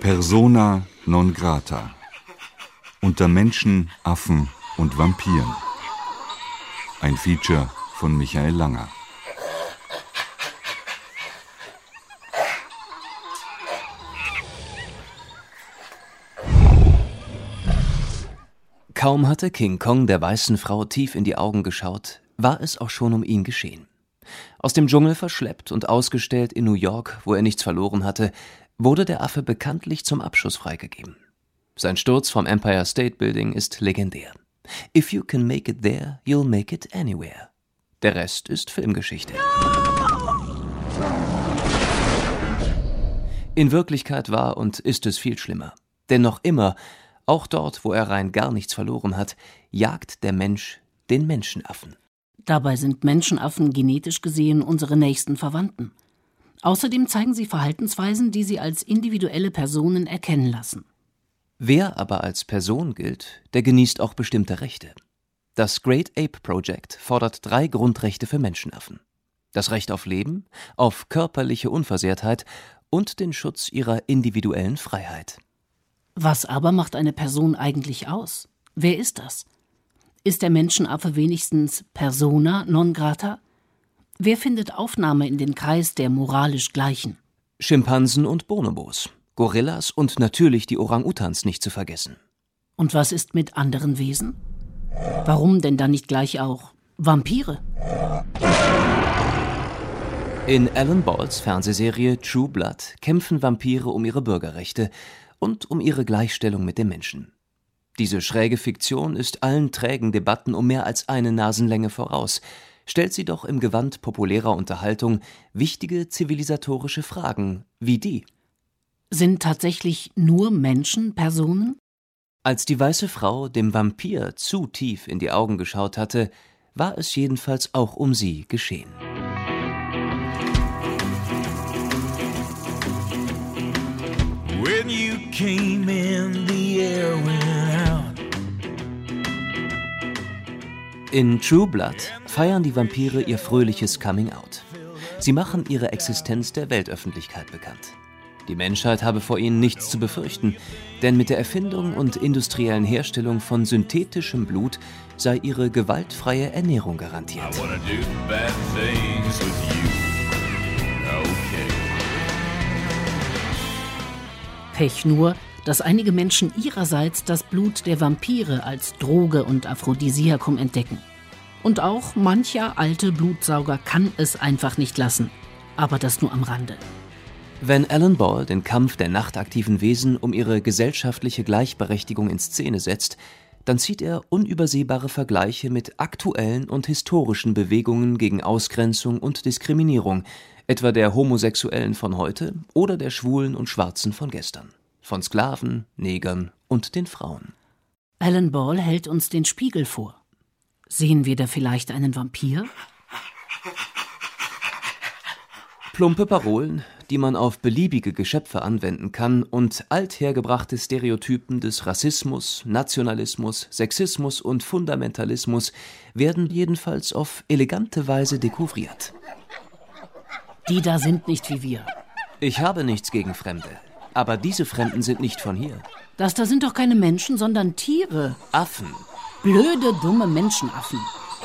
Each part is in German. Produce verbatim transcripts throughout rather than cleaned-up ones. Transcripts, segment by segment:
Persona non grata. Unter Menschen, Affen und Vampiren. Ein Feature von Michael Langer. Kaum hatte King Kong der weißen Frau tief in die Augen geschaut, war es auch schon um ihn geschehen. Aus dem Dschungel verschleppt und ausgestellt in New York, wo er nichts verloren hatte, wurde der Affe bekanntlich zum Abschuss freigegeben. Sein Sturz vom Empire State Building ist legendär. If you can make it there, you'll make it anywhere. Der Rest ist Filmgeschichte. In Wirklichkeit war und ist es viel schlimmer. Denn noch immer, auch dort, wo er rein gar nichts verloren hat, jagt der Mensch den Menschenaffen. Dabei sind Menschenaffen genetisch gesehen unsere nächsten Verwandten. Außerdem zeigen sie Verhaltensweisen, die sie als individuelle Personen erkennen lassen. Wer aber als Person gilt, der genießt auch bestimmte Rechte. Das Great Ape Project fordert drei Grundrechte für Menschenaffen. Das Recht auf Leben, auf körperliche Unversehrtheit und den Schutz ihrer individuellen Freiheit. Was aber macht eine Person eigentlich aus? Wer ist das? Ist der Menschenaffe wenigstens persona non grata? Wer findet Aufnahme in den Kreis der moralisch Gleichen? Schimpansen und Bonobos, Gorillas und natürlich die Orang-Utans nicht zu vergessen. Und was ist mit anderen Wesen? Warum denn dann nicht gleich auch Vampire? In Alan Balls Fernsehserie True Blood kämpfen Vampire um ihre Bürgerrechte und um ihre Gleichstellung mit dem Menschen. Diese schräge Fiktion ist allen trägen Debatten um mehr als eine Nasenlänge voraus, stellt sie doch im Gewand populärer Unterhaltung wichtige zivilisatorische Fragen wie die. Sind tatsächlich nur Menschen Personen? Als die weiße Frau dem Vampir zu tief in die Augen geschaut hatte, war es jedenfalls auch um sie geschehen. When you came in, the air went out. In True Blood feiern die Vampire ihr fröhliches Coming-out. Sie machen ihre Existenz der Weltöffentlichkeit bekannt. Die Menschheit habe vor ihnen nichts zu befürchten, denn mit der Erfindung und industriellen Herstellung von synthetischem Blut sei ihre gewaltfreie Ernährung garantiert. I wanna do bad things with you. Okay. Pech nur, dass einige Menschen ihrerseits das Blut der Vampire als Droge und Aphrodisiakum entdecken. Und auch mancher alte Blutsauger kann es einfach nicht lassen. Aber das nur am Rande. Wenn Alan Ball den Kampf der nachtaktiven Wesen um ihre gesellschaftliche Gleichberechtigung in Szene setzt, dann zieht er unübersehbare Vergleiche mit aktuellen und historischen Bewegungen gegen Ausgrenzung und Diskriminierung, etwa der Homosexuellen von heute oder der Schwulen und Schwarzen von gestern, von Sklaven, Negern und den Frauen. Alan Ball hält uns den Spiegel vor. Sehen wir da vielleicht einen Vampir? Plumpe Parolen, die man auf beliebige Geschöpfe anwenden kann und althergebrachte Stereotypen des Rassismus, Nationalismus, Sexismus und Fundamentalismus werden jedenfalls auf elegante Weise dekouvriert. Die da sind nicht wie wir. Ich habe nichts gegen Fremde, aber diese Fremden sind nicht von hier. Das da sind doch keine Menschen, sondern Tiere. Affen. Blöde, dumme Menschenaffen.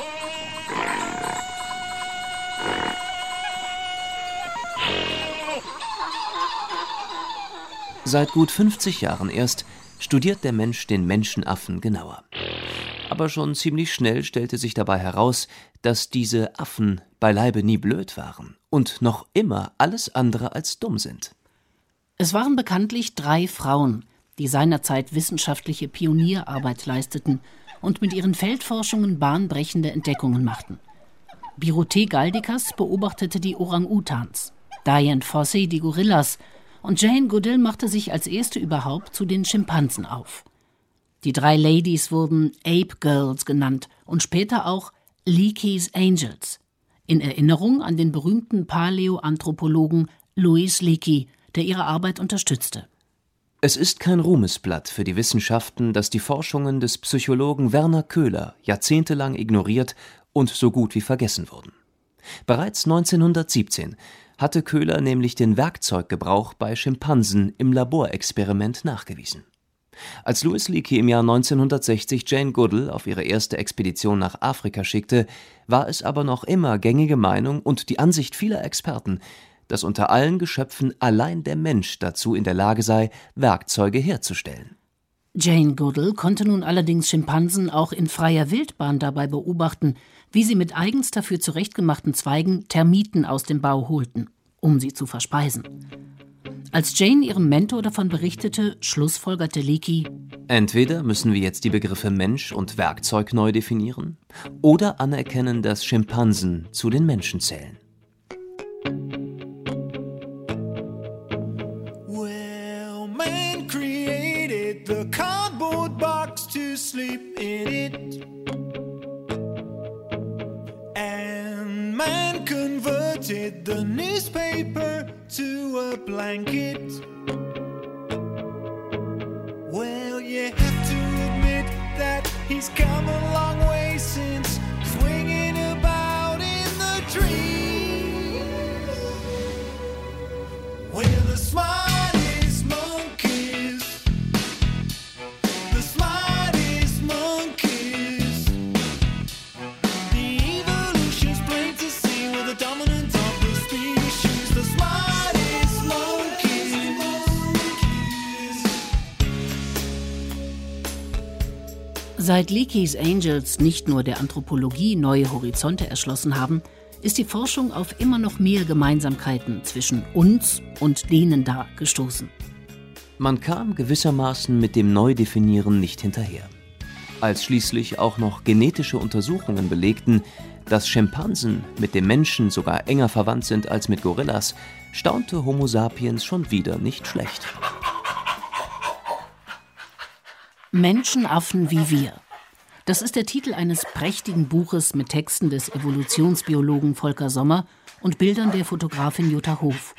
Seit gut fünfzig Jahren erst studiert der Mensch den Menschenaffen genauer. Aber schon ziemlich schnell stellte sich dabei heraus, dass diese Affen beileibe nie blöd waren und noch immer alles andere als dumm sind. Es waren bekanntlich drei Frauen, die seinerzeit wissenschaftliche Pionierarbeit leisteten und mit ihren Feldforschungen bahnbrechende Entdeckungen machten. Birute Galdikas beobachtete die Orang-Utans, Dian Fossey die Gorillas und Jane Goodall machte sich als erste überhaupt zu den Schimpansen auf. Die drei Ladies wurden Ape Girls genannt und später auch Leakey's Angels, in Erinnerung an den berühmten Paläoanthropologen Louis Leakey, der ihre Arbeit unterstützte. Es ist kein Ruhmesblatt für die Wissenschaften, dass die Forschungen des Psychologen Werner Köhler jahrzehntelang ignoriert und so gut wie vergessen wurden. Bereits neunzehnhundertsiebzehn hatte Köhler nämlich den Werkzeuggebrauch bei Schimpansen im Laborexperiment nachgewiesen. Als Louis Leakey im Jahr neunzehnhundertsechzig Jane Goodall auf ihre erste Expedition nach Afrika schickte, war es aber noch immer gängige Meinung und die Ansicht vieler Experten, dass unter allen Geschöpfen allein der Mensch dazu in der Lage sei, Werkzeuge herzustellen. Jane Goodall konnte nun allerdings Schimpansen auch in freier Wildbahn dabei beobachten, wie sie mit eigens dafür zurechtgemachten Zweigen Termiten aus dem Bau holten, um sie zu verspeisen. Als Jane ihrem Mentor davon berichtete, schlussfolgerte Leakey: Entweder müssen wir jetzt die Begriffe Mensch und Werkzeug neu definieren oder anerkennen, dass Schimpansen zu den Menschen zählen. Well, man created the cardboard box to sleep in it. And man converted the newspaper to a blanket. Well, you have to admit that he's come a long way since swinging about in the trees. We're the smartest monkeys, the smartest monkeys. The evolution's plain to see, we're the dominant of the species, the smartest monkeys. Seit Leakeys Angels nicht nur der Anthropologie neue Horizonte erschlossen haben, ist die Forschung auf immer noch mehr Gemeinsamkeiten zwischen uns und denen da gestoßen. Man kam gewissermaßen mit dem Neudefinieren nicht hinterher. Als schließlich auch noch genetische Untersuchungen belegten, dass Schimpansen mit dem Menschen sogar enger verwandt sind als mit Gorillas, staunte Homo sapiens schon wieder nicht schlecht. Menschenaffen wie wir. Das ist der Titel eines prächtigen Buches mit Texten des Evolutionsbiologen Volker Sommer und Bildern der Fotografin Jutta Hof.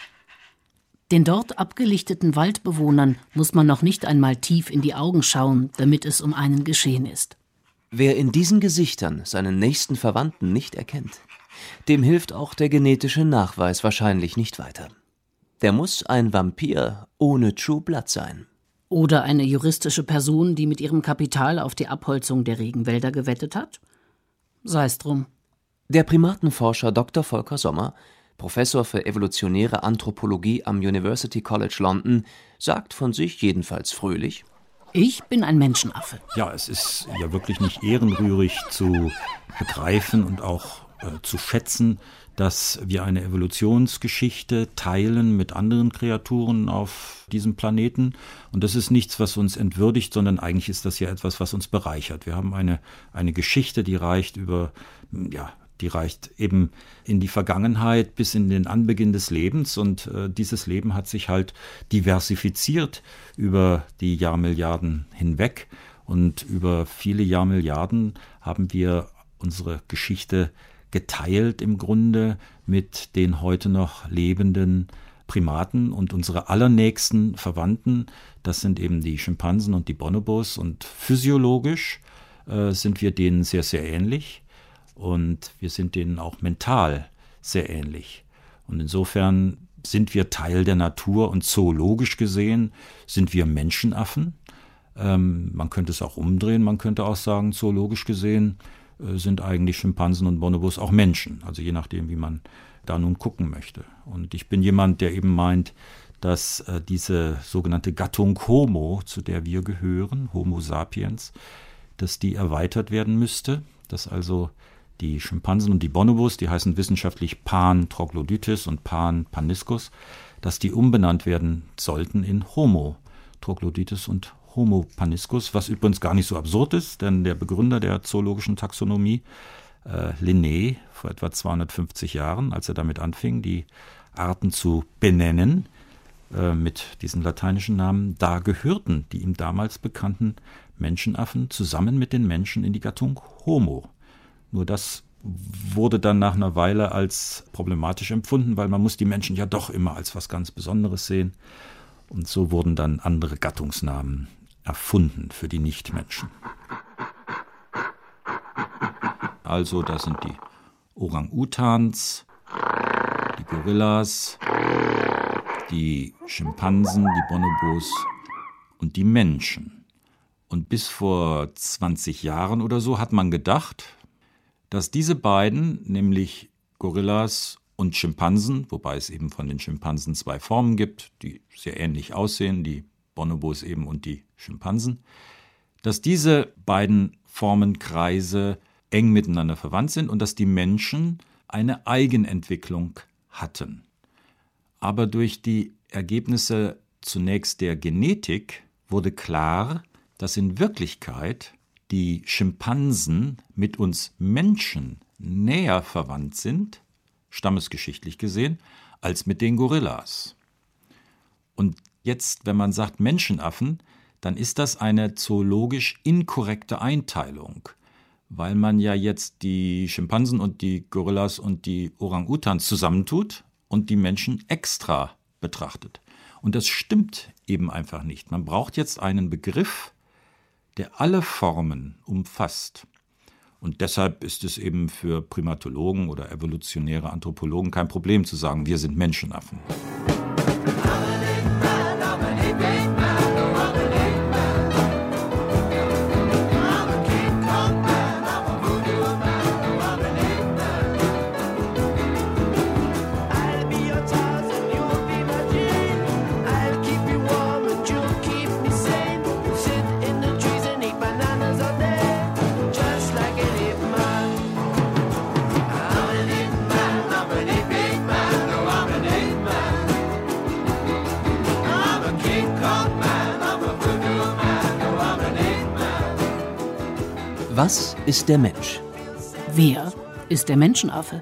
Den dort abgelichteten Waldbewohnern muss man noch nicht einmal tief in die Augen schauen, damit es um einen geschehen ist. Wer in diesen Gesichtern seinen nächsten Verwandten nicht erkennt, dem hilft auch der genetische Nachweis wahrscheinlich nicht weiter. Der muss ein Vampir ohne True Blood sein. Oder eine juristische Person, die mit ihrem Kapital auf die Abholzung der Regenwälder gewettet hat? Sei's drum. Der Primatenforscher Doktor Volker Sommer, Professor für evolutionäre Anthropologie am University College London, sagt von sich jedenfalls fröhlich: Ich bin ein Menschenaffe. Ja, es ist ja wirklich nicht ehrenrührig zu begreifen und auch äh, zu schätzen, dass wir eine Evolutionsgeschichte teilen mit anderen Kreaturen auf diesem Planeten. Und das ist nichts, was uns entwürdigt, sondern eigentlich ist das ja etwas, was uns bereichert. Wir haben eine, eine Geschichte, die reicht über, ja, die reicht eben in die Vergangenheit bis in den Anbeginn des Lebens. Und äh, dieses Leben hat sich halt diversifiziert über die Jahrmilliarden hinweg. Und über viele Jahrmilliarden haben wir unsere Geschichte geteilt im Grunde mit den heute noch lebenden Primaten und unsere allernächsten Verwandten. Das sind eben die Schimpansen und die Bonobos. Und physiologisch äh, sind wir denen sehr, sehr ähnlich. Und wir sind denen auch mental sehr ähnlich. Und insofern sind wir Teil der Natur und zoologisch gesehen sind wir Menschenaffen. Ähm, man könnte es auch umdrehen, man könnte auch sagen, zoologisch gesehen äh, sind eigentlich Schimpansen und Bonobos auch Menschen. Also je nachdem, wie man da nun gucken möchte. Und ich bin jemand, der eben meint, dass äh, diese sogenannte Gattung Homo, zu der wir gehören, Homo sapiens, dass die erweitert werden müsste, dass also die Schimpansen und die Bonobos, die heißen wissenschaftlich Pan Troglodytes und Pan Paniscus, dass die umbenannt werden sollten in Homo Troglodytes und Homo Paniscus, was übrigens gar nicht so absurd ist, denn der Begründer der zoologischen Taxonomie, äh, Linné, vor etwa zweihundertfünfzig Jahren, als er damit anfing, die Arten zu benennen, äh, mit diesen lateinischen Namen, da gehörten die ihm damals bekannten Menschenaffen zusammen mit den Menschen in die Gattung Homo. Nur das wurde dann nach einer Weile als problematisch empfunden, weil man muss die Menschen ja doch immer als was ganz Besonderes sehen. Und so wurden dann andere Gattungsnamen erfunden für die Nichtmenschen. Also da sind die Orang-Utans, die Gorillas, die Schimpansen, die Bonobos und die Menschen. Und bis vor zwanzig Jahren oder so hat man gedacht, dass diese beiden, nämlich Gorillas und Schimpansen, wobei es eben von den Schimpansen zwei Formen gibt, die sehr ähnlich aussehen, die Bonobos eben und die Schimpansen, dass diese beiden Formenkreise eng miteinander verwandt sind und dass die Menschen eine Eigenentwicklung hatten. Aber durch die Ergebnisse zunächst der Genetik wurde klar, dass in Wirklichkeit die Schimpansen mit uns Menschen näher verwandt sind, stammesgeschichtlich gesehen, als mit den Gorillas. Und jetzt, wenn man sagt Menschenaffen, dann ist das eine zoologisch inkorrekte Einteilung, weil man ja jetzt die Schimpansen und die Gorillas und die Orang-Utans zusammentut und die Menschen extra betrachtet. Und das stimmt eben einfach nicht. Man braucht jetzt einen Begriff, der alle Formen umfasst. Und deshalb ist es eben für Primatologen oder evolutionäre Anthropologen kein Problem zu sagen, wir sind Menschenaffen. Was ist der Mensch? Wer ist der Menschenaffe?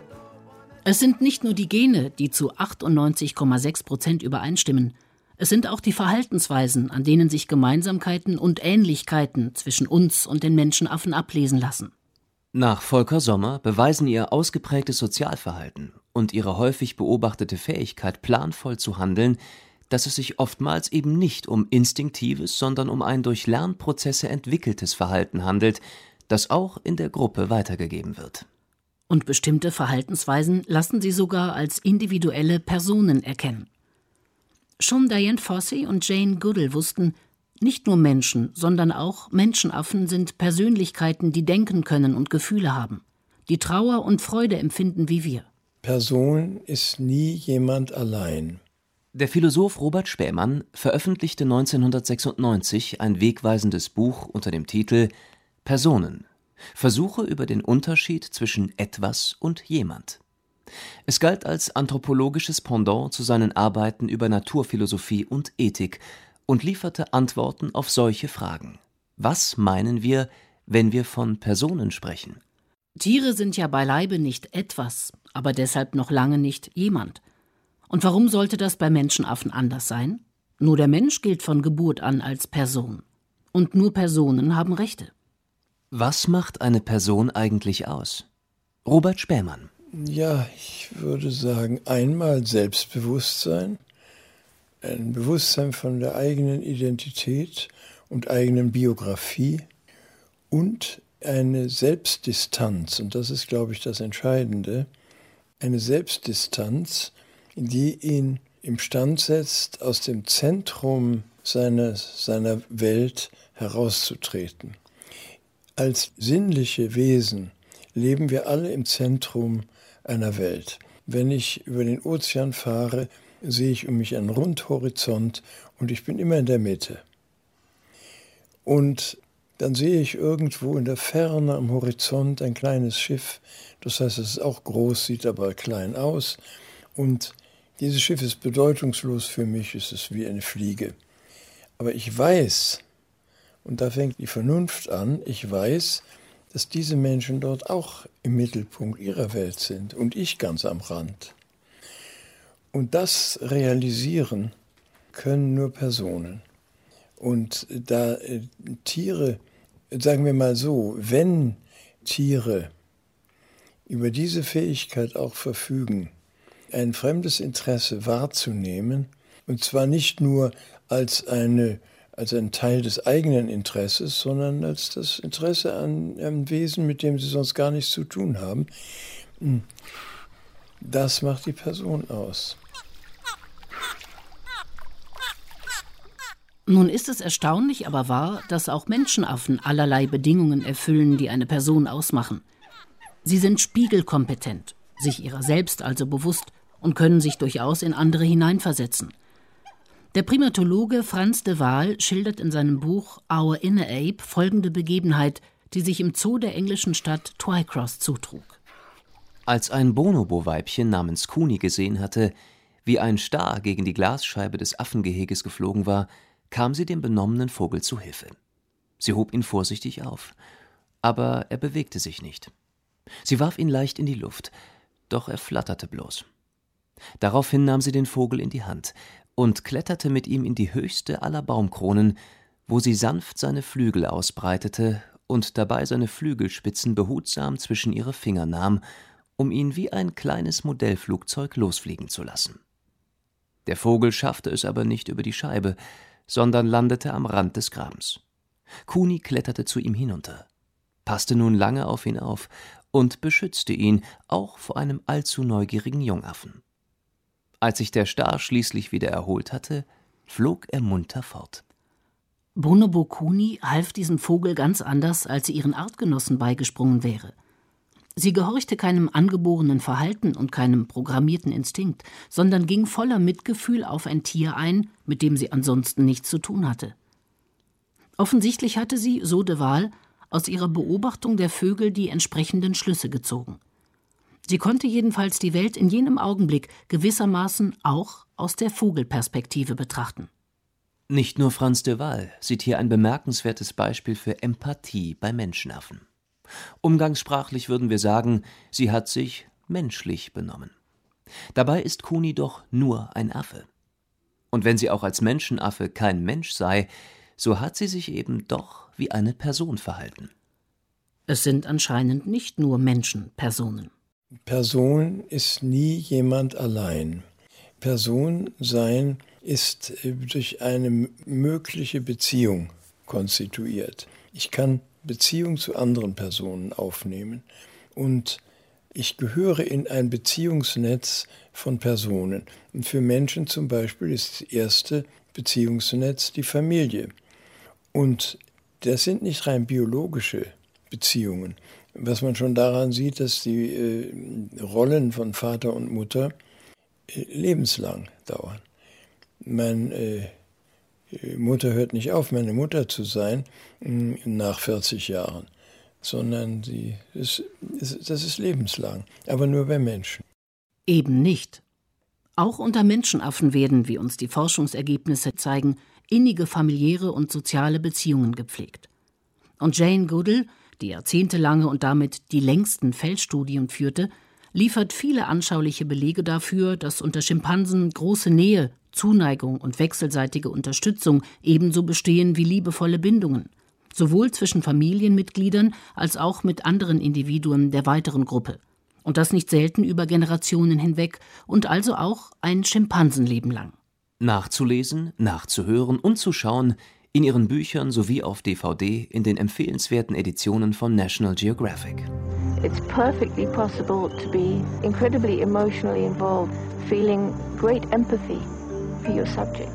Es sind nicht nur die Gene, die zu achtundneunzig Komma sechs Prozent übereinstimmen. Es sind auch die Verhaltensweisen, an denen sich Gemeinsamkeiten und Ähnlichkeiten zwischen uns und den Menschenaffen ablesen lassen. Nach Volker Sommer beweisen ihr ausgeprägtes Sozialverhalten und ihre häufig beobachtete Fähigkeit, planvoll zu handeln, dass es sich oftmals eben nicht um instinktives, sondern um ein durch Lernprozesse entwickeltes Verhalten handelt, das auch in der Gruppe weitergegeben wird. Und bestimmte Verhaltensweisen lassen sie sogar als individuelle Personen erkennen. Schon Dian Fossey und Jane Goodall wussten, nicht nur Menschen, sondern auch Menschenaffen sind Persönlichkeiten, die denken können und Gefühle haben, die Trauer und Freude empfinden wie wir. Person ist nie jemand allein. Der Philosoph Robert Spähmann veröffentlichte neunzehnhundertsechsundneunzig ein wegweisendes Buch unter dem Titel Personen – Versuche über den Unterschied zwischen etwas und jemand. Es galt als anthropologisches Pendant zu seinen Arbeiten über Naturphilosophie und Ethik und lieferte Antworten auf solche Fragen. Was meinen wir, wenn wir von Personen sprechen? Tiere sind ja beileibe nicht etwas, aber deshalb noch lange nicht jemand. Und warum sollte das bei Menschenaffen anders sein? Nur der Mensch gilt von Geburt an als Person. Und nur Personen haben Rechte. Was macht eine Person eigentlich aus? Robert Spähmann. Ja, ich würde sagen, einmal Selbstbewusstsein, ein Bewusstsein von der eigenen Identität und eigenen Biografie und eine Selbstdistanz, und das ist, glaube ich, das Entscheidende, eine Selbstdistanz, die ihn imstand setzt, aus dem Zentrum seines, seiner Welt herauszutreten. Als sinnliche Wesen leben wir alle im Zentrum einer Welt. Wenn ich über den Ozean fahre, sehe ich um mich einen Rundhorizont und ich bin immer in der Mitte. Und dann sehe ich irgendwo in der Ferne am Horizont ein kleines Schiff. Das heißt, es ist auch groß, sieht aber klein aus. Und dieses Schiff ist bedeutungslos für mich, es ist wie eine Fliege. Aber ich weiß, und da fängt die Vernunft an, ich weiß, dass diese Menschen dort auch im Mittelpunkt ihrer Welt sind und ich ganz am Rand. Und das realisieren können nur Personen. Und da äh, Tiere, sagen wir mal so, wenn Tiere über diese Fähigkeit auch verfügen, ein fremdes Interesse wahrzunehmen, und zwar nicht nur als, eine, als ein Teil des eigenen Interesses, sondern als das Interesse an einem Wesen, mit dem sie sonst gar nichts zu tun haben, Das macht die Person aus. Nun ist es erstaunlich, aber wahr, dass auch Menschenaffen allerlei Bedingungen erfüllen, die eine Person ausmachen. Sie sind spiegelkompetent, sich ihrer selbst also bewusst und können sich durchaus in andere hineinversetzen. Der Primatologe Frans de Waal schildert in seinem Buch Our Inner Ape folgende Begebenheit, die sich im Zoo der englischen Stadt Twycross zutrug. Als ein Bonobo-Weibchen namens Kuni gesehen hatte, wie ein Star gegen die Glasscheibe des Affengeheges geflogen war, kam sie dem benommenen Vogel zu Hilfe. Sie hob ihn vorsichtig auf, aber er bewegte sich nicht. Sie warf ihn leicht in die Luft, doch er flatterte bloß. Daraufhin nahm sie den Vogel in die Hand und kletterte mit ihm in die höchste aller Baumkronen, wo sie sanft seine Flügel ausbreitete und dabei seine Flügelspitzen behutsam zwischen ihre Finger nahm, um ihn wie ein kleines Modellflugzeug losfliegen zu lassen. Der Vogel schaffte es aber nicht über die Scheibe, sondern landete am Rand des Grabens. Kuni kletterte zu ihm hinunter, passte nun lange auf ihn auf und beschützte ihn auch vor einem allzu neugierigen Jungaffen. Als sich der Star schließlich wieder erholt hatte, flog er munter fort. Bonobo Kuni half diesem Vogel ganz anders, als sie ihren Artgenossen beigesprungen wäre. Sie gehorchte keinem angeborenen Verhalten und keinem programmierten Instinkt, sondern ging voller Mitgefühl auf ein Tier ein, mit dem sie ansonsten nichts zu tun hatte. Offensichtlich hatte sie, so de Waal, aus ihrer Beobachtung der Vögel die entsprechenden Schlüsse gezogen. Sie konnte jedenfalls die Welt in jenem Augenblick gewissermaßen auch aus der Vogelperspektive betrachten. Nicht nur Frans de Waal sieht hier ein bemerkenswertes Beispiel für Empathie bei Menschenaffen. Umgangssprachlich würden wir sagen, sie hat sich menschlich benommen. Dabei ist Kuni doch nur ein Affe. Und wenn sie auch als Menschenaffe kein Mensch sei, so hat sie sich eben doch wie eine Person verhalten. Es sind anscheinend nicht nur Menschenpersonen. Person ist nie jemand allein. Person sein ist durch eine mögliche Beziehung konstituiert. Ich kann Beziehung zu anderen Personen aufnehmen und ich gehöre in ein Beziehungsnetz von Personen. Und für Menschen zum Beispiel ist das erste Beziehungsnetz die Familie. Und das sind nicht rein biologische Beziehungen. Was man schon daran sieht, dass die äh, Rollen von Vater und Mutter äh, lebenslang dauern. Meine äh, Mutter hört nicht auf, meine Mutter zu sein äh, nach vierzig Jahren, sondern sie ist, ist, das ist lebenslang, aber nur bei Menschen. Eben nicht. Auch unter Menschenaffen werden, wie uns die Forschungsergebnisse zeigen, innige familiäre und soziale Beziehungen gepflegt. Und Jane Goodall, die jahrzehntelange und damit die längsten Feldstudien führte, liefert viele anschauliche Belege dafür, dass unter Schimpansen große Nähe, Zuneigung und wechselseitige Unterstützung ebenso bestehen wie liebevolle Bindungen, sowohl zwischen Familienmitgliedern als auch mit anderen Individuen der weiteren Gruppe. Und das nicht selten über Generationen hinweg und also auch ein Schimpansenleben lang. Nachzulesen, nachzuhören und zu schauen in ihren Büchern sowie auf D V D in den empfehlenswerten Editionen von National Geographic. It's perfectly possible to be incredibly emotionally involved, feeling great empathy for your subject.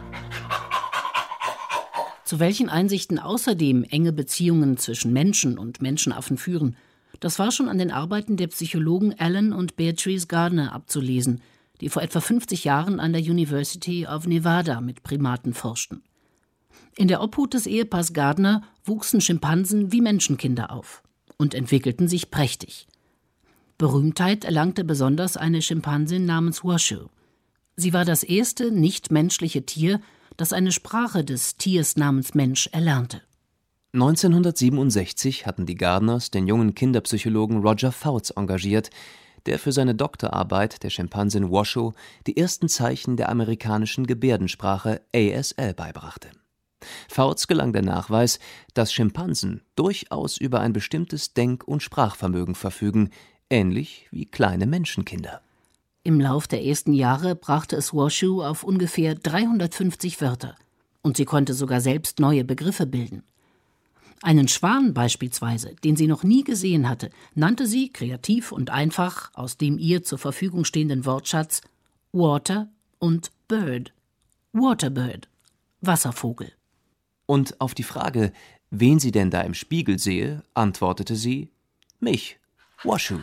Zu welchen Einsichten außerdem enge Beziehungen zwischen Menschen und Menschenaffen führen, das war schon an den Arbeiten der Psychologen Alan und Beatrice Gardner abzulesen, die vor etwa fünfzig Jahren an der University of Nevada mit Primaten forschten. In der Obhut des Ehepaars Gardner wuchsen Schimpansen wie Menschenkinder auf und entwickelten sich prächtig. Berühmtheit erlangte besonders eine Schimpansin namens Washoe. Sie war das erste nichtmenschliche Tier, das eine Sprache des Tiers namens Mensch erlernte. neunzehnhundertsiebenundsechzig hatten die Gardners den jungen Kinderpsychologen Roger Fouts engagiert, der für seine Doktorarbeit der Schimpansin Washoe die ersten Zeichen der amerikanischen Gebärdensprache A S L beibrachte. Fouts gelang der Nachweis, dass Schimpansen durchaus über ein bestimmtes Denk- und Sprachvermögen verfügen, ähnlich wie kleine Menschenkinder. Im Lauf der ersten Jahre brachte es Washoe auf ungefähr dreihundertfünfzig Wörter und sie konnte sogar selbst neue Begriffe bilden. Einen Schwan beispielsweise, den sie noch nie gesehen hatte, nannte sie kreativ und einfach aus dem ihr zur Verfügung stehenden Wortschatz Water und Bird. Waterbird, Wasservogel. Und auf die Frage, wen sie denn da im Spiegel sehe, antwortete sie: mich, Washoe.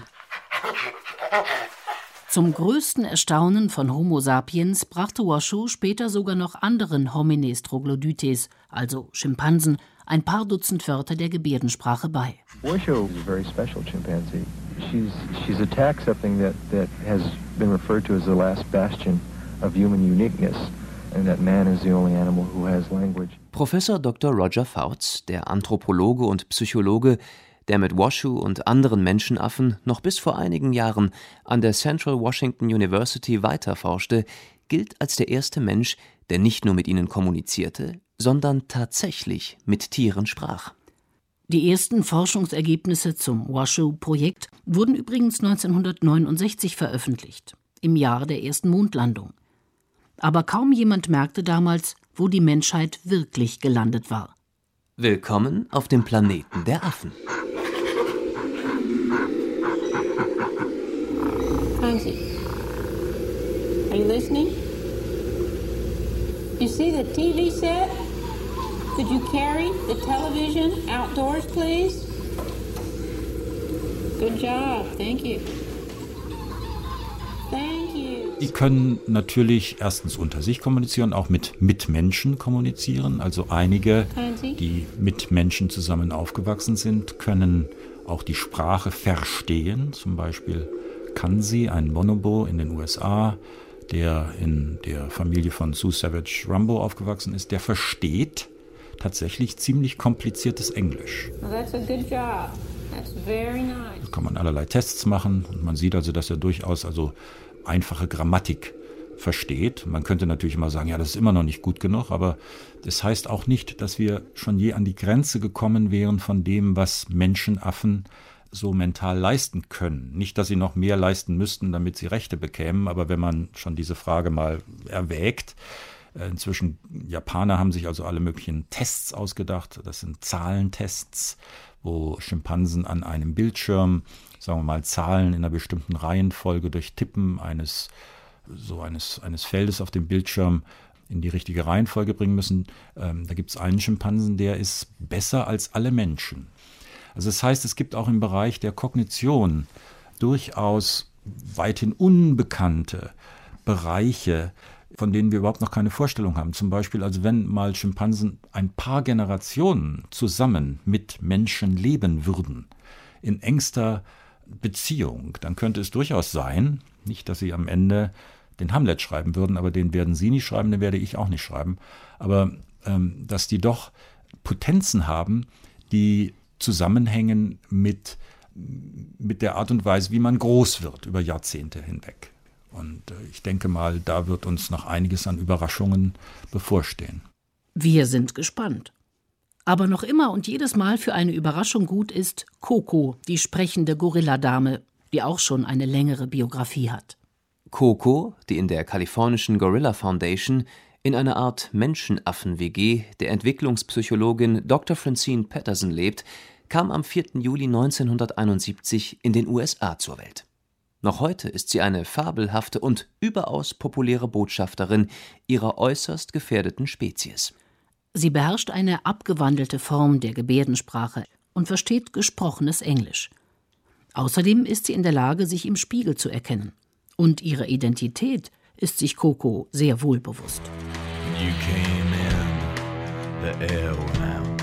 Zum größten Erstaunen von Homo sapiens brachte Washoe später sogar noch anderen Homines troglodytes, also Schimpansen, ein paar Dutzend Wörter der Gebärdensprache bei. Washoe is a very special chimpanzee. She's she's attacked something that that has been referred to as the last bastion of human uniqueness, and that man is the only animal who has language. Professor Doktor Roger Fouts, der Anthropologe und Psychologe, der mit Washoe und anderen Menschenaffen noch bis vor einigen Jahren an der Central Washington University weiterforschte, gilt als der erste Mensch, der nicht nur mit ihnen kommunizierte, sondern tatsächlich mit Tieren sprach. Die ersten Forschungsergebnisse zum Washoe-Projekt wurden übrigens neunzehnhundertneunundsechzig veröffentlicht, im Jahr der ersten Mondlandung. Aber kaum jemand merkte damals, wo die Menschheit wirklich gelandet war. Willkommen auf dem Planeten der Affen. Hansi, are you listening? You see the T V set? Could you carry the television outdoors, please? Good job, thank you. Thank you. Die können natürlich erstens unter sich kommunizieren, auch mit Mitmenschen kommunizieren. Also einige, die mit Menschen zusammen aufgewachsen sind, können auch die Sprache verstehen. Zum Beispiel Kansi, ein Bonobo in den U S A, der in der Familie von Sue Savage Rumbaugh aufgewachsen ist, der versteht tatsächlich ziemlich kompliziertes Englisch. Well, that's a good job. That's very nice. Da kann man allerlei Tests machen und man sieht also, dass er durchaus also einfache Grammatik versteht. Man könnte natürlich immer sagen, ja, das ist immer noch nicht gut genug, aber das heißt auch nicht, dass wir schon je an die Grenze gekommen wären von dem, was Menschenaffen so mental leisten können. Nicht, dass sie noch mehr leisten müssten, damit sie Rechte bekämen, aber wenn man schon diese Frage mal erwägt, inzwischen, Japaner haben sich also alle möglichen Tests ausgedacht, das sind Zahlentests, wo Schimpansen an einem Bildschirm, sagen wir mal, Zahlen in einer bestimmten Reihenfolge durch Tippen eines, so eines, eines Feldes auf dem Bildschirm in die richtige Reihenfolge bringen müssen. Ähm, da gibt es einen Schimpansen, der ist besser als alle Menschen. Also das heißt, es gibt auch im Bereich der Kognition durchaus weithin unbekannte Bereiche, von denen wir überhaupt noch keine Vorstellung haben. Zum Beispiel, also wenn mal Schimpansen ein paar Generationen zusammen mit Menschen leben würden, in engster Beziehung, dann könnte es durchaus sein, nicht, dass sie am Ende den Hamlet schreiben würden, aber den werden sie nicht schreiben, den werde ich auch nicht schreiben, aber ähm, dass die doch Potenzen haben, die zusammenhängen mit, mit der Art und Weise, wie man groß wird über Jahrzehnte hinweg. Und ich denke mal, da wird uns noch einiges an Überraschungen bevorstehen. Wir sind gespannt. Aber noch immer und jedes Mal für eine Überraschung gut ist Coco, die sprechende Gorilladame, die auch schon eine längere Biografie hat. Coco, die in der kalifornischen Gorilla Foundation in einer Art Menschenaffen-W G der Entwicklungspsychologin Doktor Francine Patterson lebt, kam am vierten Juli neunzehnhunderteinundsiebzig in den U S A zur Welt. Noch heute ist sie eine fabelhafte und überaus populäre Botschafterin ihrer äußerst gefährdeten Spezies. Sie beherrscht eine abgewandelte Form der Gebärdensprache und versteht gesprochenes Englisch. Außerdem ist sie in der Lage, sich im Spiegel zu erkennen. Und ihre Identität ist sich Coco sehr wohl bewusst. You came in, the air went out.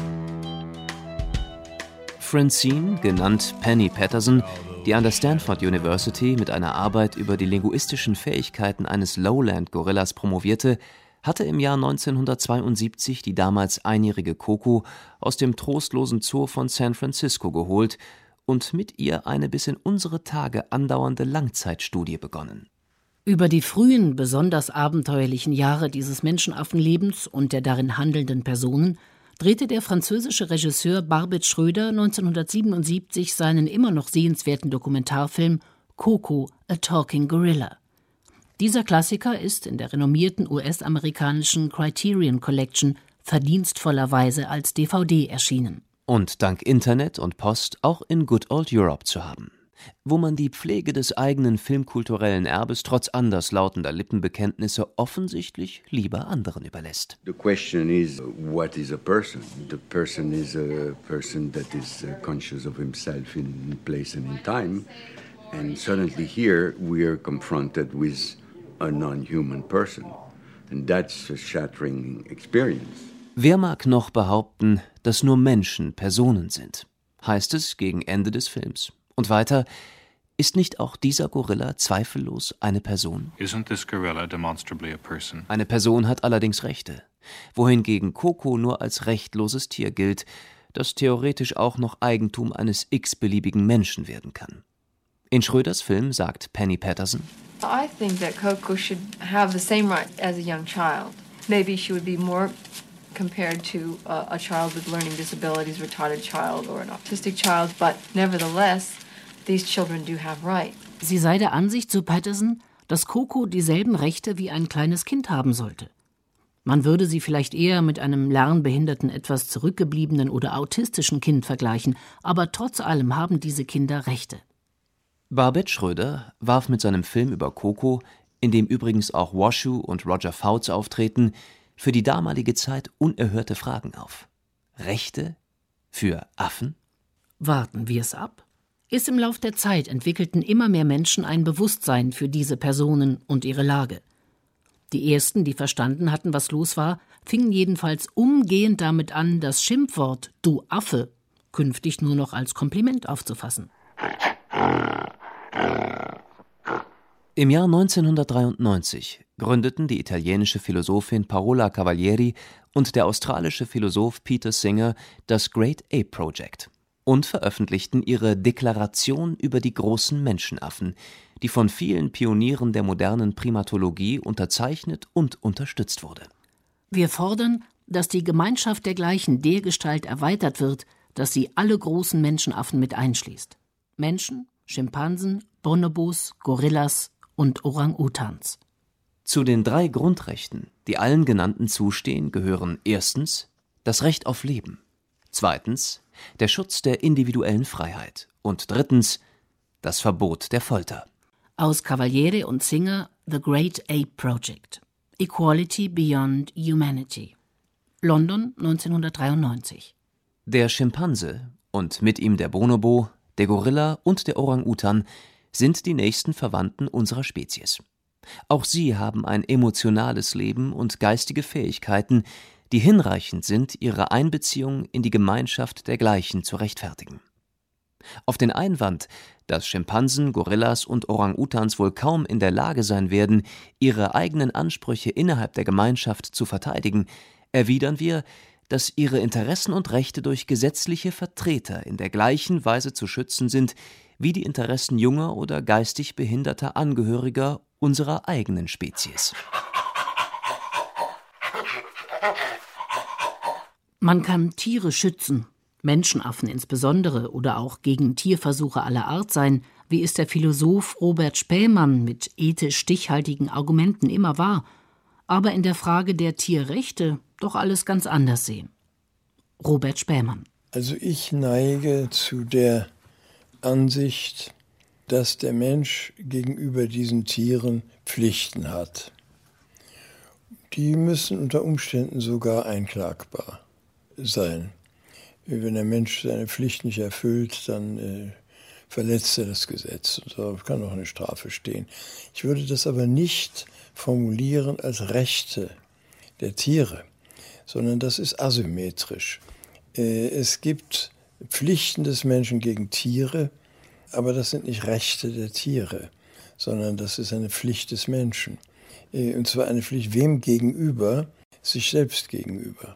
Francine, genannt Penny Patterson, die an der Stanford University mit einer Arbeit über die linguistischen Fähigkeiten eines Lowland-Gorillas promovierte, hatte im Jahr neunzehnhundertzweiundsiebzig die damals einjährige Coco aus dem trostlosen Zoo von San Francisco geholt und mit ihr eine bis in unsere Tage andauernde Langzeitstudie begonnen. Über die frühen, besonders abenteuerlichen Jahre dieses Menschenaffenlebens und der darin handelnden Personen drehte der französische Regisseur Barbet Schröder neunzehnhundertsiebenundsiebzig seinen immer noch sehenswerten Dokumentarfilm Coco, a Talking Gorilla. Dieser Klassiker ist in der renommierten U S-amerikanischen Criterion Collection verdienstvollerweise als D V D erschienen. Und dank Internet und Post auch in Good Old Europe zu haben, wo man die Pflege des eigenen filmkulturellen Erbes trotz anderslautender Lippenbekenntnisse offensichtlich lieber anderen überlässt. The question is, what is a person? The person is a person that is conscious of himself in place and in time. And suddenly here we are confronted with a non-human person. And that's a shattering experience. Wer mag noch behaupten, dass nur Menschen Personen sind? Heißt es gegen Ende des Films. Und weiter, ist nicht auch dieser Gorilla zweifellos eine Person? Isn't this gorilla demonstrably a person? Eine Person hat allerdings Rechte, wohingegen Coco nur als rechtloses Tier gilt, das theoretisch auch noch Eigentum eines x-beliebigen Menschen werden kann. In Schröders Film sagt Penny Patterson: I think that Coco should have the same right as a young child. Maybe she would be more compared to uh, a child with learning disabilities, retarded child or an autistic child, but nevertheless, these children do have rights. Sie sei der Ansicht, so Patterson, dass Coco dieselben Rechte wie ein kleines Kind haben sollte. Man würde sie vielleicht eher mit einem lernbehinderten, etwas zurückgebliebenen oder autistischen Kind vergleichen, aber trotz allem haben diese Kinder Rechte. Barbet Schröder warf mit seinem Film über Coco, in dem übrigens auch Washoe und Roger Fouts auftreten, für die damalige Zeit unerhörte Fragen auf. Rechte für Affen? Warten wir es ab. Erst im Lauf der Zeit entwickelten immer mehr Menschen ein Bewusstsein für diese Personen und ihre Lage. Die ersten, die verstanden hatten, was los war, fingen jedenfalls umgehend damit an, das Schimpfwort »Du Affe« künftig nur noch als Kompliment aufzufassen. Im Jahr neunzehnhundertdreiundneunzig gründeten die italienische Philosophin Paola Cavalieri und der australische Philosoph Peter Singer das Great Ape Project und veröffentlichten ihre Deklaration über die großen Menschenaffen, die von vielen Pionieren der modernen Primatologie unterzeichnet und unterstützt wurde. Wir fordern, dass die Gemeinschaft dergleichen dergestalt erweitert wird, dass sie alle großen Menschenaffen mit einschließt. Menschen, Schimpansen, Bonobos, Gorillas und Orang-Utans. Zu den drei Grundrechten, die allen genannten zustehen, gehören erstens das Recht auf Leben, zweitens der Schutz der individuellen Freiheit und drittens das Verbot der Folter. Aus Cavalieri und Singer The Great Ape Project. Equality Beyond Humanity. London neunzehnhundertdreiundneunzig. Der Schimpanse und mit ihm der Bonobo, der Gorilla und der Orang-Utan sind die nächsten Verwandten unserer Spezies. Auch sie haben ein emotionales Leben und geistige Fähigkeiten, die hinreichend sind, ihre Einbeziehung in die Gemeinschaft der Gleichen zu rechtfertigen. Auf den Einwand, dass Schimpansen, Gorillas und Orang-Utans wohl kaum in der Lage sein werden, ihre eigenen Ansprüche innerhalb der Gemeinschaft zu verteidigen, erwidern wir, dass ihre Interessen und Rechte durch gesetzliche Vertreter in der gleichen Weise zu schützen sind, wie die Interessen junger oder geistig behinderter Angehöriger unserer eigenen Spezies. Man kann Tiere schützen, Menschenaffen insbesondere, oder auch gegen Tierversuche aller Art sein, wie es der Philosoph Robert Spähmann mit ethisch stichhaltigen Argumenten immer war, aber in der Frage der Tierrechte doch alles ganz anders sehen. Robert Spähmann. Also ich neige zu der Ansicht, dass der Mensch gegenüber diesen Tieren Pflichten hat. Die müssen unter Umständen sogar einklagbar sein. Wenn der Mensch seine Pflicht nicht erfüllt, dann äh, verletzt er das Gesetz. Und da kann auch eine Strafe stehen. Ich würde das aber nicht formulieren als Rechte der Tiere, sondern das ist asymmetrisch. Äh, es gibt Pflichten des Menschen gegen Tiere, aber das sind nicht Rechte der Tiere, sondern das ist eine Pflicht des Menschen. Äh, und zwar eine Pflicht wem gegenüber? Sich selbst gegenüber.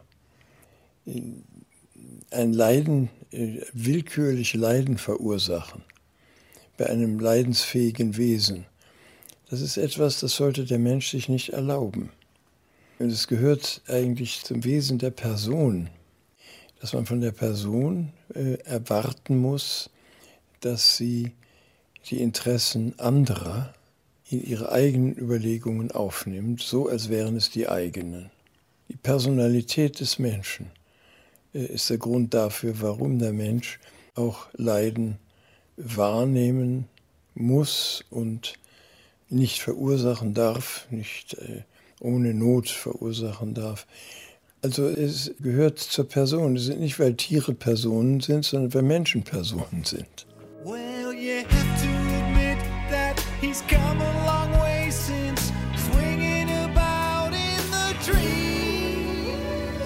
Ein Leiden, willkürlich Leiden verursachen bei einem leidensfähigen Wesen, das ist etwas, das sollte der Mensch sich nicht erlauben. Und es gehört eigentlich zum Wesen der Person, dass man von der Person äh, erwarten muss, dass sie die Interessen anderer in ihre eigenen Überlegungen aufnimmt, so als wären es die eigenen. Die Personalität des Menschen ist der Grund dafür, warum der Mensch auch Leiden wahrnehmen muss und nicht verursachen darf, nicht äh, ohne Not verursachen darf. Also es gehört zur Person. Es sind nicht, weil Tiere Personen sind, sondern weil Menschen Personen sind. Well, you have to admit that he's come a long way since swinging about in the trees.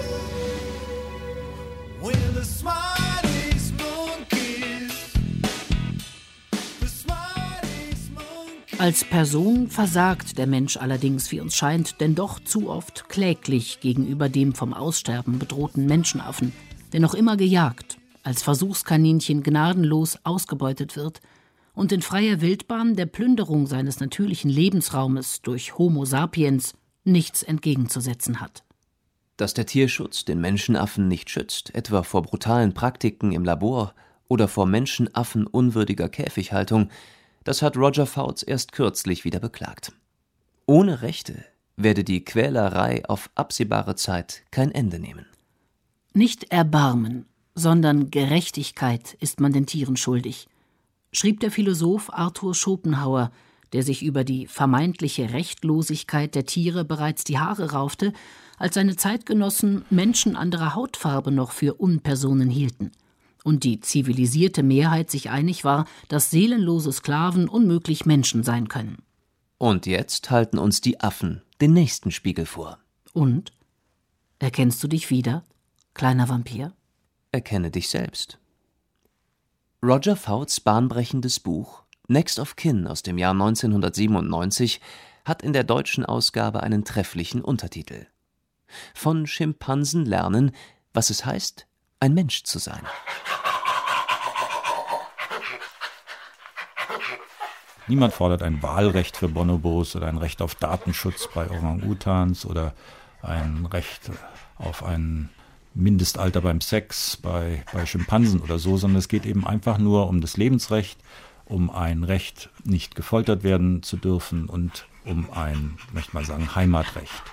We're the smartest monkeys. The smartest monkeys. Als Person versagt der Mensch allerdings, wie uns scheint, denn doch zu oft kläglich gegenüber dem vom Aussterben bedrohten Menschenaffen, der noch immer gejagt, als Versuchskaninchen gnadenlos ausgebeutet wird und in freier Wildbahn der Plünderung seines natürlichen Lebensraumes durch Homo sapiens nichts entgegenzusetzen hat. Dass der Tierschutz den Menschenaffen nicht schützt, etwa vor brutalen Praktiken im Labor oder vor menschenaffenunwürdiger Käfighaltung, das hat Roger Fouts erst kürzlich wieder beklagt. Ohne Rechte werde die Quälerei auf absehbare Zeit kein Ende nehmen. Nicht Erbarmen, sondern Gerechtigkeit ist man den Tieren schuldig, schrieb der Philosoph Arthur Schopenhauer, der sich über die vermeintliche Rechtlosigkeit der Tiere bereits die Haare raufte, als seine Zeitgenossen Menschen anderer Hautfarbe noch für Unpersonen hielten und die zivilisierte Mehrheit sich einig war, dass seelenlose Sklaven unmöglich Menschen sein können. Und jetzt halten uns die Affen den nächsten Spiegel vor. Und? Erkennst du dich wieder, kleiner Vampir? Erkenne dich selbst. Roger Fouts bahnbrechendes Buch Next of Kin aus dem Jahr neunzehnhundertsiebenundneunzig hat in der deutschen Ausgabe einen trefflichen Untertitel: Von Schimpansen lernen, was es heißt, ein Mensch zu sein. Niemand fordert ein Wahlrecht für Bonobos oder ein Recht auf Datenschutz bei Orang-Utans oder ein Recht auf ein Mindestalter beim Sex bei, bei Schimpansen oder so, sondern es geht eben einfach nur um das Lebensrecht, um ein Recht, nicht gefoltert werden zu dürfen und um ein, möchte mal sagen, Heimatrecht.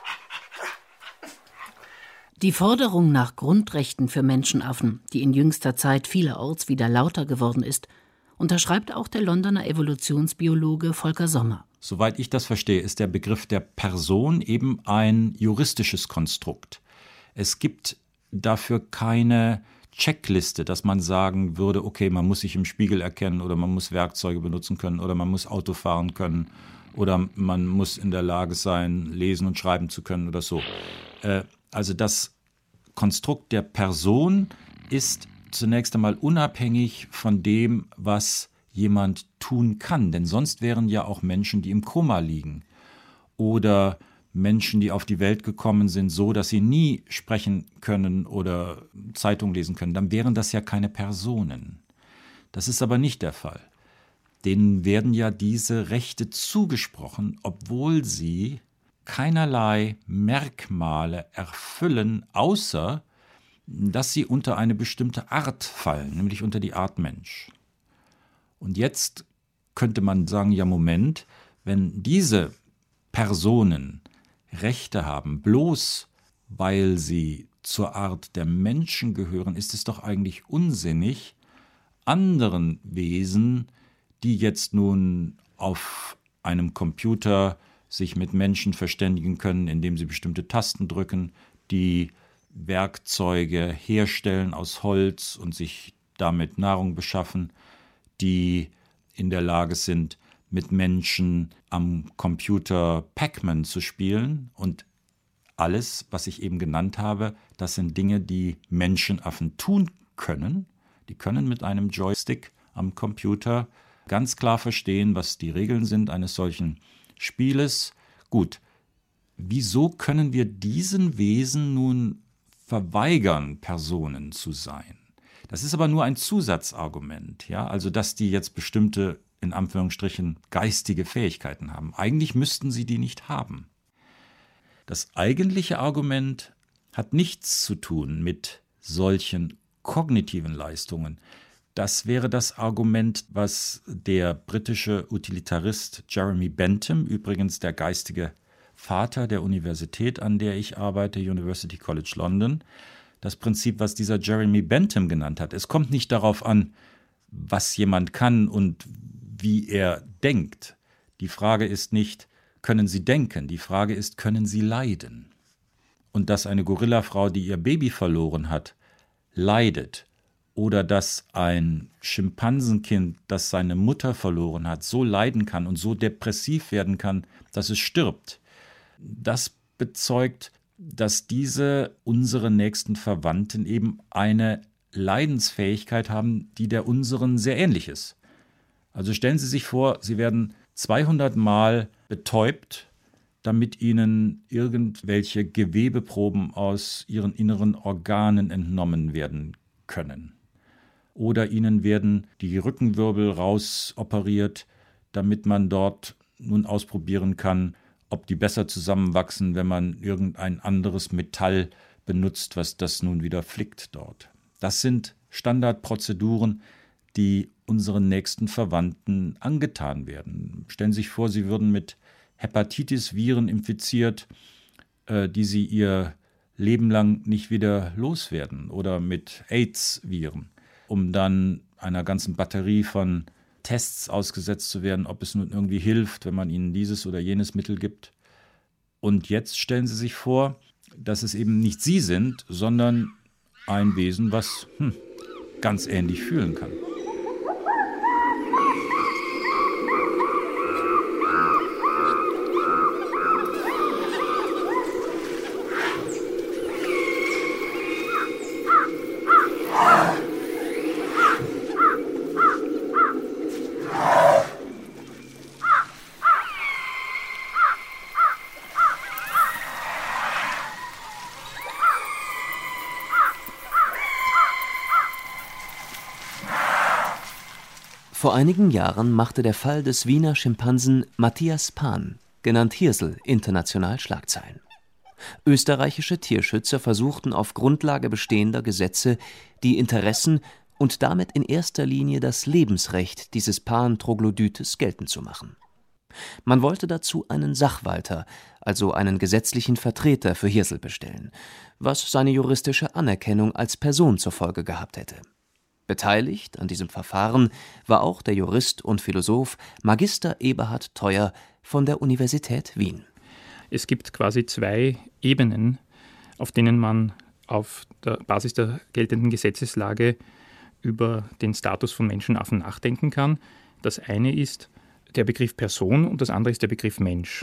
Die Forderung nach Grundrechten für Menschenaffen, die in jüngster Zeit vielerorts wieder lauter geworden ist, unterschreibt auch der Londoner Evolutionsbiologe Volker Sommer. Soweit ich das verstehe, ist der Begriff der Person eben ein juristisches Konstrukt. Es gibt dafür keine Checkliste, dass man sagen würde, okay, man muss sich im Spiegel erkennen oder man muss Werkzeuge benutzen können oder man muss Auto fahren können oder man muss in der Lage sein, lesen und schreiben zu können oder so. Äh, also das Konstrukt der Person ist zunächst einmal unabhängig von dem, was jemand tun kann. Denn sonst wären ja auch Menschen, die im Koma liegen oder Menschen, die auf die Welt gekommen sind, so, dass sie nie sprechen können oder Zeitung lesen können. Dann wären das ja keine Personen. Das ist aber nicht der Fall. Denen werden ja diese Rechte zugesprochen, obwohl sie keinerlei Merkmale erfüllen, außer dass sie unter eine bestimmte Art fallen, nämlich unter die Art Mensch. Und jetzt könnte man sagen, ja Moment, wenn diese Personen Rechte haben, bloß weil sie zur Art der Menschen gehören, ist es doch eigentlich unsinnig, anderen Wesen, die jetzt nun auf einem Computer sich mit Menschen verständigen können, indem sie bestimmte Tasten drücken, die Werkzeuge herstellen aus Holz und sich damit Nahrung beschaffen, die in der Lage sind, mit Menschen am Computer Pac-Man zu spielen. Und alles, was ich eben genannt habe, das sind Dinge, die Menschenaffen tun können. Die können mit einem Joystick am Computer ganz klar verstehen, was die Regeln sind eines solchen Spieles. Gut, wieso können wir diesen Wesen nun verweigern, Personen zu sein? Das ist aber nur ein Zusatzargument, ja, also dass die jetzt bestimmte, in Anführungsstrichen, geistige Fähigkeiten haben. Eigentlich müssten sie die nicht haben. Das eigentliche Argument hat nichts zu tun mit solchen kognitiven Leistungen. Das wäre das Argument, was der britische Utilitarist Jeremy Bentham, übrigens der geistige Vater der Universität, an der ich arbeite, University College London, das Prinzip, was dieser Jeremy Bentham genannt hat. Es kommt nicht darauf an, was jemand kann und wie er denkt. Die Frage ist nicht, können Sie denken? Die Frage ist, können Sie leiden? Und dass eine Gorillafrau, die ihr Baby verloren hat, leidet, oder dass ein Schimpansenkind, das seine Mutter verloren hat, so leiden kann und so depressiv werden kann, dass es stirbt, das bezeugt, dass diese unsere nächsten Verwandten eben eine Leidensfähigkeit haben, die der unseren sehr ähnlich ist. Also stellen Sie sich vor, Sie werden zweihundert Mal betäubt, damit Ihnen irgendwelche Gewebeproben aus Ihren inneren Organen entnommen werden können. Oder Ihnen werden die Rückenwirbel rausoperiert, damit man dort nun ausprobieren kann, ob die besser zusammenwachsen, wenn man irgendein anderes Metall benutzt, was das nun wieder flickt dort. Das sind Standardprozeduren, die unseren nächsten Verwandten angetan werden. Stellen Sie sich vor, Sie würden mit Hepatitis-Viren infiziert, äh, die Sie Ihr Leben lang nicht wieder loswerden, oder mit AIDS-Viren, um dann einer ganzen Batterie von Tests ausgesetzt zu werden, ob es nun irgendwie hilft, wenn man ihnen dieses oder jenes Mittel gibt. Und jetzt stellen Sie sich vor, dass es eben nicht Sie sind, sondern ein Wesen, was hm, ganz ähnlich fühlen kann. Vor einigen Jahren machte der Fall des Wiener Schimpansen Matthias Pan, genannt Hirsel, international Schlagzeilen. Österreichische Tierschützer versuchten auf Grundlage bestehender Gesetze die Interessen und damit in erster Linie das Lebensrecht dieses Pan-Troglodytes geltend zu machen. Man wollte dazu einen Sachwalter, also einen gesetzlichen Vertreter für Hirsel bestellen, was seine juristische Anerkennung als Person zur Folge gehabt hätte. Beteiligt an diesem Verfahren war auch der Jurist und Philosoph Magister Eberhard Theuer von der Universität Wien. Es gibt quasi zwei Ebenen, auf denen man auf der Basis der geltenden Gesetzeslage über den Status von Menschenaffen nachdenken kann. Das eine ist der Begriff Person und das andere ist der Begriff Mensch.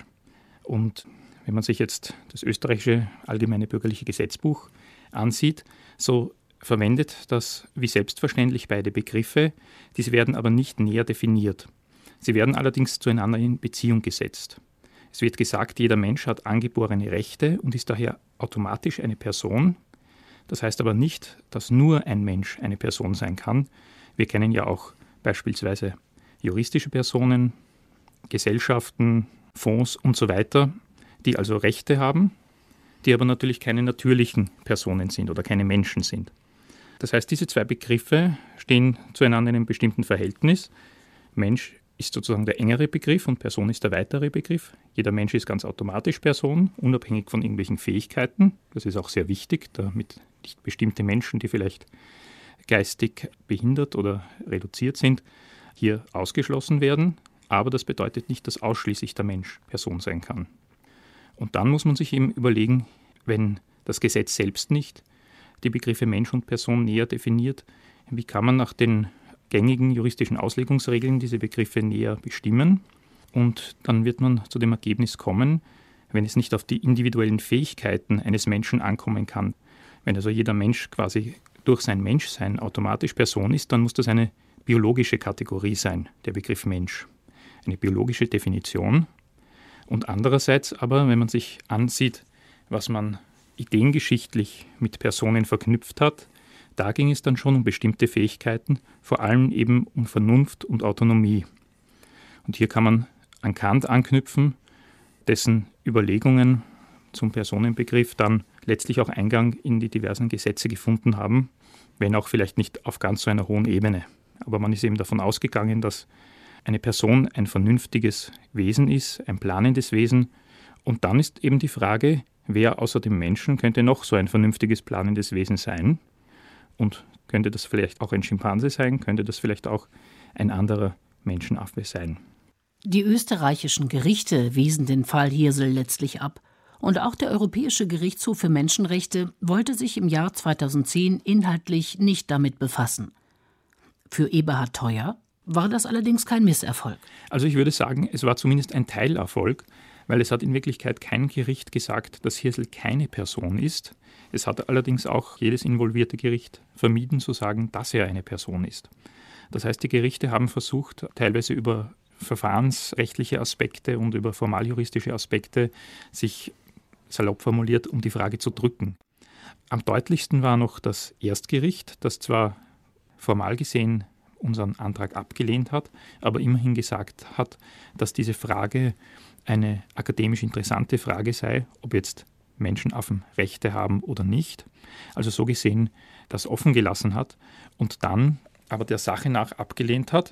Und wenn man sich jetzt das österreichische Allgemeine Bürgerliche Gesetzbuch ansieht, so verwendet das wie selbstverständlich beide Begriffe, diese werden aber nicht näher definiert. Sie werden allerdings zueinander in Beziehung gesetzt. Es wird gesagt, jeder Mensch hat angeborene Rechte und ist daher automatisch eine Person. Das heißt aber nicht, dass nur ein Mensch eine Person sein kann. Wir kennen ja auch beispielsweise juristische Personen, Gesellschaften, Fonds und so weiter, die also Rechte haben, die aber natürlich keine natürlichen Personen sind oder keine Menschen sind. Das heißt, diese zwei Begriffe stehen zueinander in einem bestimmten Verhältnis. Mensch ist sozusagen der engere Begriff und Person ist der weitere Begriff. Jeder Mensch ist ganz automatisch Person, unabhängig von irgendwelchen Fähigkeiten. Das ist auch sehr wichtig, damit nicht bestimmte Menschen, die vielleicht geistig behindert oder reduziert sind, hier ausgeschlossen werden. Aber das bedeutet nicht, dass ausschließlich der Mensch Person sein kann. Und dann muss man sich eben überlegen, wenn das Gesetz selbst nicht die Begriffe Mensch und Person näher definiert, wie kann man nach den gängigen juristischen Auslegungsregeln diese Begriffe näher bestimmen. Und dann wird man zu dem Ergebnis kommen, wenn es nicht auf die individuellen Fähigkeiten eines Menschen ankommen kann. Wenn also jeder Mensch quasi durch sein Menschsein automatisch Person ist, dann muss das eine biologische Kategorie sein, der Begriff Mensch. Eine biologische Definition. Und andererseits aber, wenn man sich ansieht, was man ideengeschichtlich mit Personen verknüpft hat, da ging es dann schon um bestimmte Fähigkeiten, vor allem eben um Vernunft und Autonomie. Und hier kann man an Kant anknüpfen, dessen Überlegungen zum Personenbegriff dann letztlich auch Eingang in die diversen Gesetze gefunden haben, wenn auch vielleicht nicht auf ganz so einer hohen Ebene. Aber man ist eben davon ausgegangen, dass eine Person ein vernünftiges Wesen ist, ein planendes Wesen. Und dann ist eben die Frage, wer außer dem Menschen könnte noch so ein vernünftiges, planendes Wesen sein? Und könnte das vielleicht auch ein Schimpanse sein? Könnte das vielleicht auch ein anderer Menschenaffe sein? Die österreichischen Gerichte wiesen den Fall Hirzel letztlich ab. Und auch der Europäische Gerichtshof für Menschenrechte wollte sich im Jahr zweitausendzehn inhaltlich nicht damit befassen. Für Eberhard Theuer war das allerdings kein Misserfolg. Also ich würde sagen, es war zumindest ein Teilerfolg, weil es hat in Wirklichkeit kein Gericht gesagt, dass Hirzel keine Person ist. Es hat allerdings auch jedes involvierte Gericht vermieden zu sagen, dass er eine Person ist. Das heißt, die Gerichte haben versucht, teilweise über verfahrensrechtliche Aspekte und über formaljuristische Aspekte sich salopp formuliert, um die Frage zu drücken. Am deutlichsten war noch das Erstgericht, das zwar formal gesehen unseren Antrag abgelehnt hat, aber immerhin gesagt hat, dass diese Frage eine akademisch interessante Frage sei, ob jetzt Menschenaffen Rechte haben oder nicht. Also so gesehen das offen gelassen hat und dann aber der Sache nach abgelehnt hat.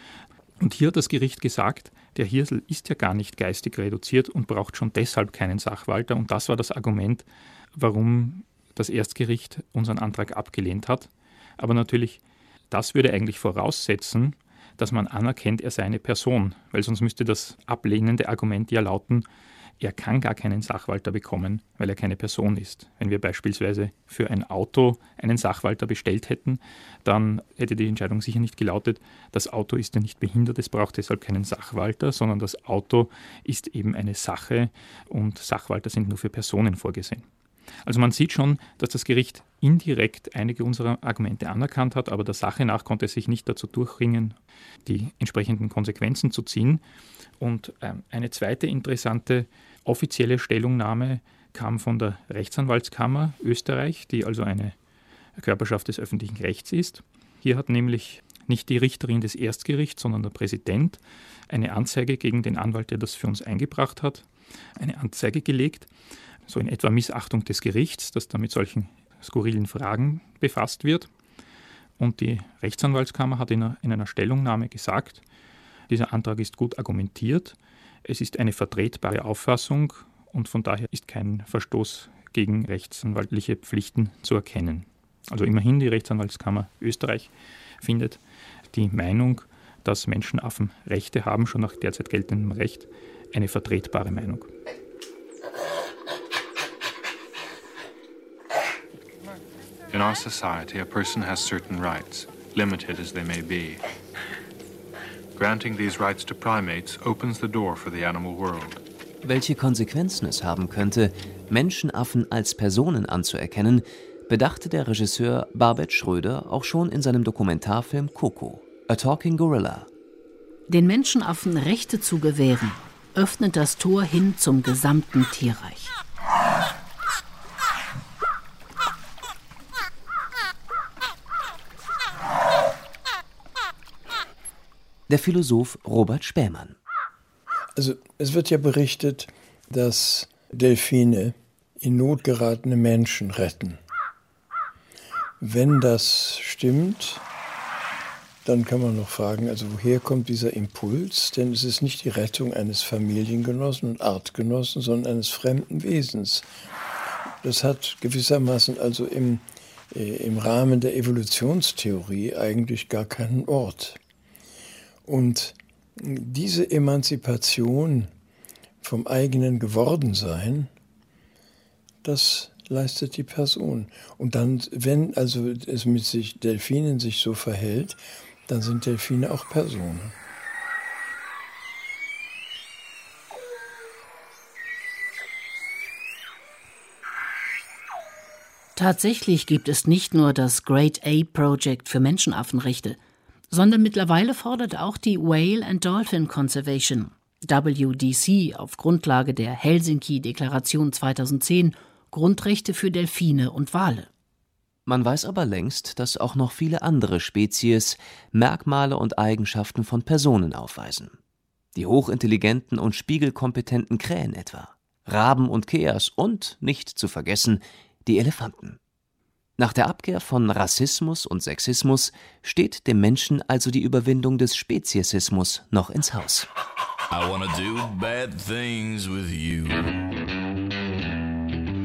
Und hier hat das Gericht gesagt, der Hirzel ist ja gar nicht geistig reduziert und braucht schon deshalb keinen Sachwalter. Und das war das Argument, warum das Erstgericht unseren Antrag abgelehnt hat. Aber natürlich, das würde eigentlich voraussetzen, dass man anerkennt, er sei eine Person. Weil sonst müsste das ablehnende Argument ja lauten, er kann gar keinen Sachwalter bekommen, weil er keine Person ist. Wenn wir beispielsweise für ein Auto einen Sachwalter bestellt hätten, dann hätte die Entscheidung sicher nicht gelautet, das Auto ist ja nicht behindert, es braucht deshalb keinen Sachwalter, sondern das Auto ist eben eine Sache und Sachwalter sind nur für Personen vorgesehen. Also man sieht schon, dass das Gericht indirekt einige unserer Argumente anerkannt hat, aber der Sache nach konnte es sich nicht dazu durchringen, die entsprechenden Konsequenzen zu ziehen. Und ähm, eine zweite interessante offizielle Stellungnahme kam von der Rechtsanwaltskammer Österreich, die also eine Körperschaft des öffentlichen Rechts ist. Hier hat nämlich nicht die Richterin des Erstgerichts, sondern der Präsident eine Anzeige gegen den Anwalt, der das für uns eingebracht hat, eine Anzeige gelegt, so in etwa Missachtung des Gerichts, das da mit solchen skurrilen Fragen befasst wird. Und die Rechtsanwaltskammer hat in einer, in einer Stellungnahme gesagt, dieser Antrag ist gut argumentiert, es ist eine vertretbare Auffassung und von daher ist kein Verstoß gegen rechtsanwaltliche Pflichten zu erkennen. Also immerhin die Rechtsanwaltskammer Österreich findet die Meinung, dass Menschenaffen Rechte haben, schon nach derzeit geltendem Recht, eine vertretbare Meinung. In our society, a person has certain rights, limited as they may be. Granting these rights to primates opens the door for the animal world. Welche Konsequenzen es haben könnte, Menschenaffen als Personen anzuerkennen, bedachte der Regisseur Barbet Schröder auch schon in seinem Dokumentarfilm Coco, A Talking Gorilla. Den Menschenaffen Rechte zu gewähren, öffnet das Tor hin zum gesamten Tierreich. Der Philosoph Robert Spähmann. Also es wird ja berichtet, dass Delfine in Not geratene Menschen retten. Wenn das stimmt, dann kann man noch fragen, also woher kommt dieser Impuls? Denn es ist nicht die Rettung eines Familiengenossen und Artgenossen, sondern eines fremden Wesens. Das hat gewissermaßen also im, äh, im Rahmen der Evolutionstheorie eigentlich gar keinen Ort. Und diese Emanzipation vom eigenen Gewordensein, das leistet die Person. Und dann, wenn also es mit sich Delfinen sich so verhält, dann sind Delfine auch Personen. Tatsächlich gibt es nicht nur das Great Ape Project für Menschenaffenrechte, sondern mittlerweile fordert auch die Whale and Dolphin Conservation, W D C, auf Grundlage der Helsinki-Deklaration zweitausendzehn, Grundrechte für Delfine und Wale. Man weiß aber längst, dass auch noch viele andere Spezies Merkmale und Eigenschaften von Personen aufweisen. Die hochintelligenten und spiegelkompetenten Krähen etwa, Raben und Keas und, nicht zu vergessen, die Elefanten. Nach der Abkehr von Rassismus und Sexismus steht dem Menschen also die Überwindung des Speziesismus noch ins Haus. I wanna do bad things with you.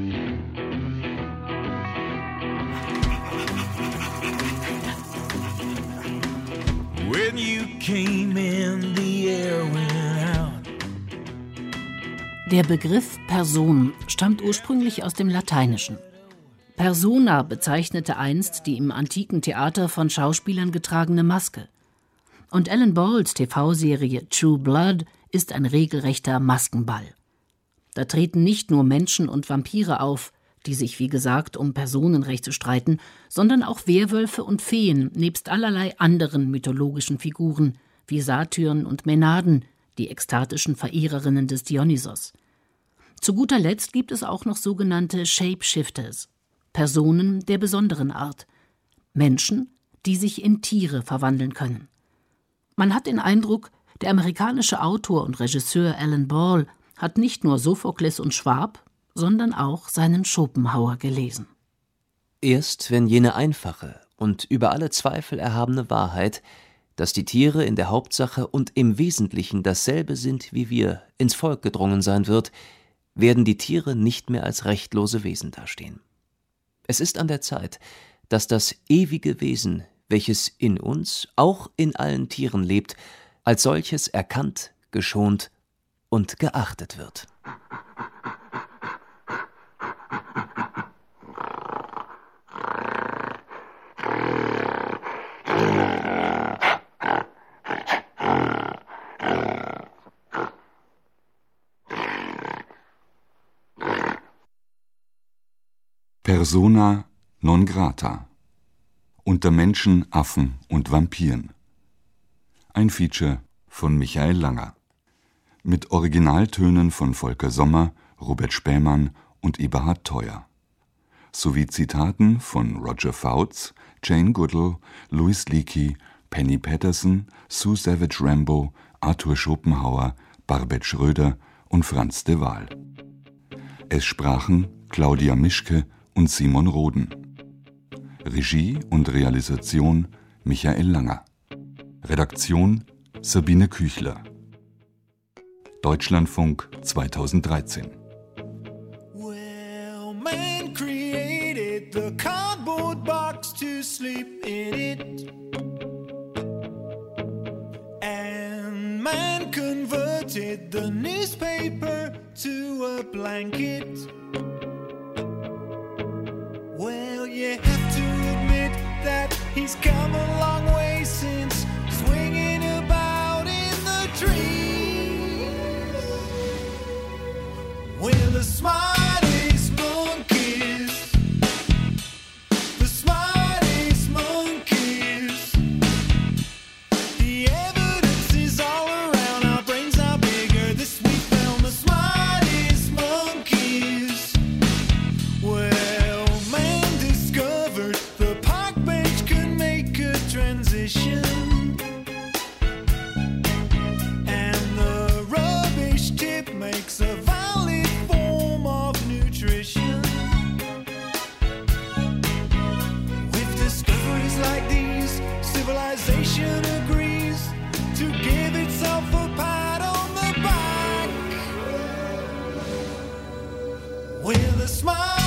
came in, the air went out. Der Begriff Person stammt ursprünglich aus dem Lateinischen. Persona bezeichnete einst die im antiken Theater von Schauspielern getragene Maske. Und Alan Balls T V-Serie True Blood ist ein regelrechter Maskenball. Da treten nicht nur Menschen und Vampire auf, die sich, wie gesagt, um Personenrechte streiten, sondern auch Werwölfe und Feen nebst allerlei anderen mythologischen Figuren, wie Satyren und Mänaden, die ekstatischen Verehrerinnen des Dionysos. Zu guter Letzt gibt es auch noch sogenannte Shapeshifters, Personen der besonderen Art, Menschen, die sich in Tiere verwandeln können. Man hat den Eindruck, der amerikanische Autor und Regisseur Alan Ball hat nicht nur Sophokles und Schwab, sondern auch seinen Schopenhauer gelesen. Erst wenn jene einfache und über alle Zweifel erhabene Wahrheit, dass die Tiere in der Hauptsache und im Wesentlichen dasselbe sind wie wir, ins Volk gedrungen sein wird, werden die Tiere nicht mehr als rechtlose Wesen dastehen. Es ist an der Zeit, dass das ewige Wesen, welches in uns, auch in allen Tieren lebt, als solches erkannt, geschont und geachtet wird. Persona non grata. Unter Menschen, Affen und Vampiren. Ein Feature von Michael Langer. Mit Originaltönen von Volker Sommer, Robert Spähmann und Eberhard Theuer. Sowie Zitaten von Roger Fouts, Jane Goodall, Louis Leakey, Penny Patterson, Sue Savage Rambo, Arthur Schopenhauer, Barbet Schröder und Franz de Waal. Es sprachen Claudia Mischke und Simon Roden. Regie und Realisation Michael Langer. Redaktion Sabine Küchler. Deutschlandfunk zweitausenddreizehn. Well, man created the cardboard box to sleep in it. And man converted the newspaper to a blanket. Well, you have to admit that he's come a long way since swinging about in the trees with the smartest monkeys, the smartest monkeys. The evidence is all around, our brains are bigger. This we found the smartest monkeys. Well, man discovered the park bench can make a transition. And the rubbish tip makes a valid form of nutrition. With discoveries like these, civilization agrees to give itself a pat on the back with a smile.